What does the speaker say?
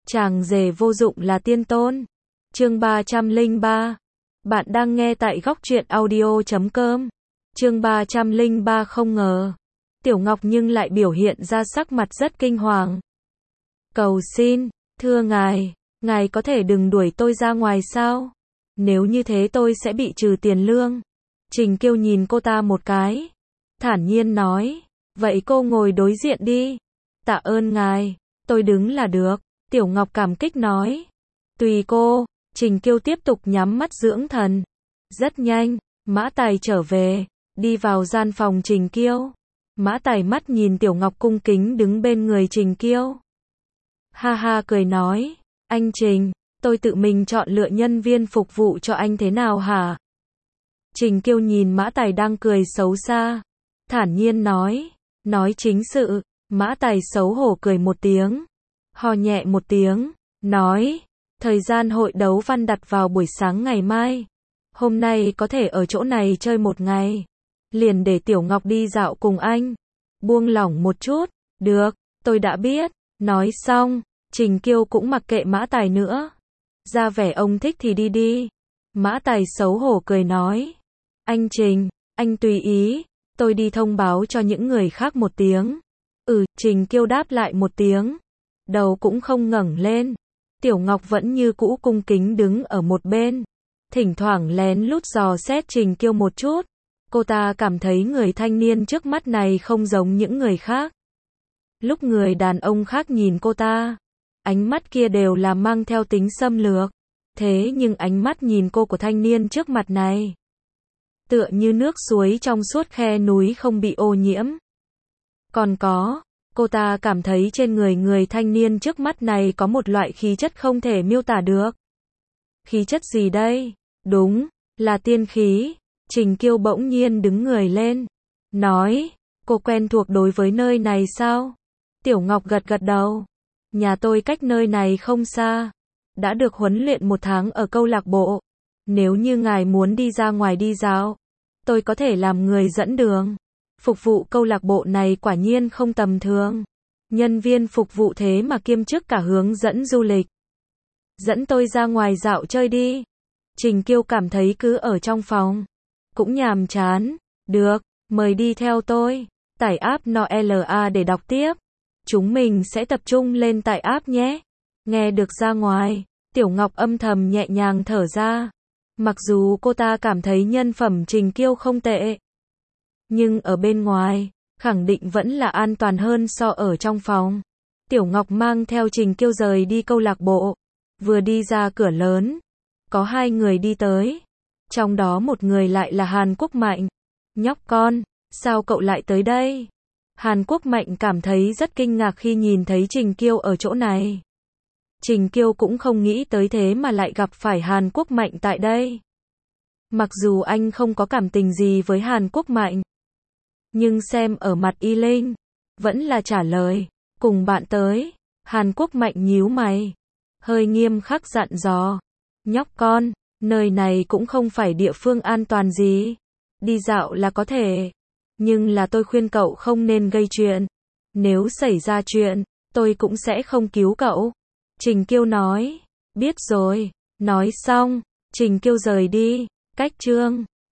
Chàng rể vô dụng là tiên tôn. Chương 303. Bạn đang nghe tại góc truyện audio.com. Chương 303. Không ngờ Tiểu Ngọc nhưng lại biểu hiện ra sắc mặt rất kinh hoàng. Cầu xin, thưa ngài có thể đừng đuổi tôi ra ngoài sao? Nếu như thế tôi sẽ bị trừ tiền lương. Trình Kiêu nhìn cô ta một cái, thản nhiên nói, vậy cô ngồi đối diện đi. Tạ ơn ngài, tôi đứng là được. Tiểu Ngọc cảm kích nói, tùy cô. Trình Kiêu tiếp tục nhắm mắt dưỡng thần. Rất nhanh, Mã Tài trở về, đi vào gian phòng Trình Kiêu. Mã Tài mắt nhìn Tiểu Ngọc cung kính đứng bên người Trình Kiêu. Ha ha cười nói, anh Trình, tôi tự mình chọn lựa nhân viên phục vụ cho anh thế nào hả? Trình Kiêu nhìn Mã Tài đang cười xấu xa, thản nhiên nói chính sự. Mã Tài xấu hổ cười một tiếng, ho nhẹ một tiếng, nói, thời gian hội đấu văn đặt vào buổi sáng ngày mai. Hôm nay có thể ở chỗ này chơi một ngày. Liền để Tiểu Ngọc đi dạo cùng anh. Buông lỏng một chút. Được, tôi đã biết. Nói xong, Trình Kiêu cũng mặc kệ Mã Tài nữa. Ra vẻ ông thích thì đi đi. Mã Tài xấu hổ cười nói, anh Trình, anh tùy ý, tôi đi thông báo cho những người khác một tiếng. Trình Kiêu đáp lại một tiếng, đầu cũng không ngẩng lên. Tiểu Ngọc vẫn như cũ cung kính đứng ở một bên, thỉnh thoảng lén lút dò xét Trình Kiêu một chút. Cô ta cảm thấy người thanh niên trước mắt này không giống những người khác. Lúc người đàn ông khác nhìn cô ta, ánh mắt kia đều là mang theo tính xâm lược. Thế nhưng ánh mắt nhìn cô của thanh niên trước mặt này, tựa như nước suối trong suốt khe núi không bị ô nhiễm. Còn có, cô ta cảm thấy trên người thanh niên trước mắt này có một loại khí chất không thể miêu tả được. Khí chất gì đây? Đúng, là tiên khí. Trình Kiêu bỗng nhiên đứng người lên, nói, cô quen thuộc đối với nơi này sao? Tiểu Ngọc gật gật đầu. Nhà tôi cách nơi này không xa. Đã được huấn luyện 1 tháng ở câu lạc bộ. Nếu như ngài muốn đi ra ngoài đi dạo, tôi có thể làm người dẫn đường. Phục vụ câu lạc bộ này quả nhiên không tầm thường. Nhân viên phục vụ thế mà kiêm chức cả hướng dẫn du lịch. Dẫn tôi ra ngoài dạo chơi đi. Trình Kiêu cảm thấy cứ ở trong phòng cũng nhàm chán. Được, mời đi theo tôi. Tải app Noela để đọc tiếp. Chúng mình sẽ tập trung lên tải app nhé. Nghe được ra ngoài, Tiểu Ngọc âm thầm nhẹ nhàng thở ra. Mặc dù cô ta cảm thấy nhân phẩm Trình Kiêu không tệ, nhưng ở bên ngoài, khẳng định vẫn là an toàn hơn so ở trong phòng. Tiểu Ngọc mang theo Trình Kiêu rời đi câu lạc bộ. Vừa đi ra cửa lớn, có 2 người đi tới. Trong đó một người lại là Hàn Quốc Mạnh. Nhóc con, sao cậu lại tới đây? Hàn Quốc Mạnh cảm thấy rất kinh ngạc khi nhìn thấy Trình Kiêu ở chỗ này. Trình Kiêu cũng không nghĩ tới thế mà lại gặp phải Hàn Quốc Mạnh tại đây. Mặc dù anh không có cảm tình gì với Hàn Quốc Mạnh, nhưng xem ở mặt Y Linh, vẫn là trả lời, cùng bạn tới. Hàn Quốc Mạnh nhíu mày, hơi nghiêm khắc dặn dò, nhóc con, nơi này cũng không phải địa phương an toàn gì. Đi dạo là có thể, nhưng là tôi khuyên cậu không nên gây chuyện. Nếu xảy ra chuyện, tôi cũng sẽ không cứu cậu. Trình Kiêu nói, biết rồi. Nói xong, Trình Kiêu rời đi. Cách chương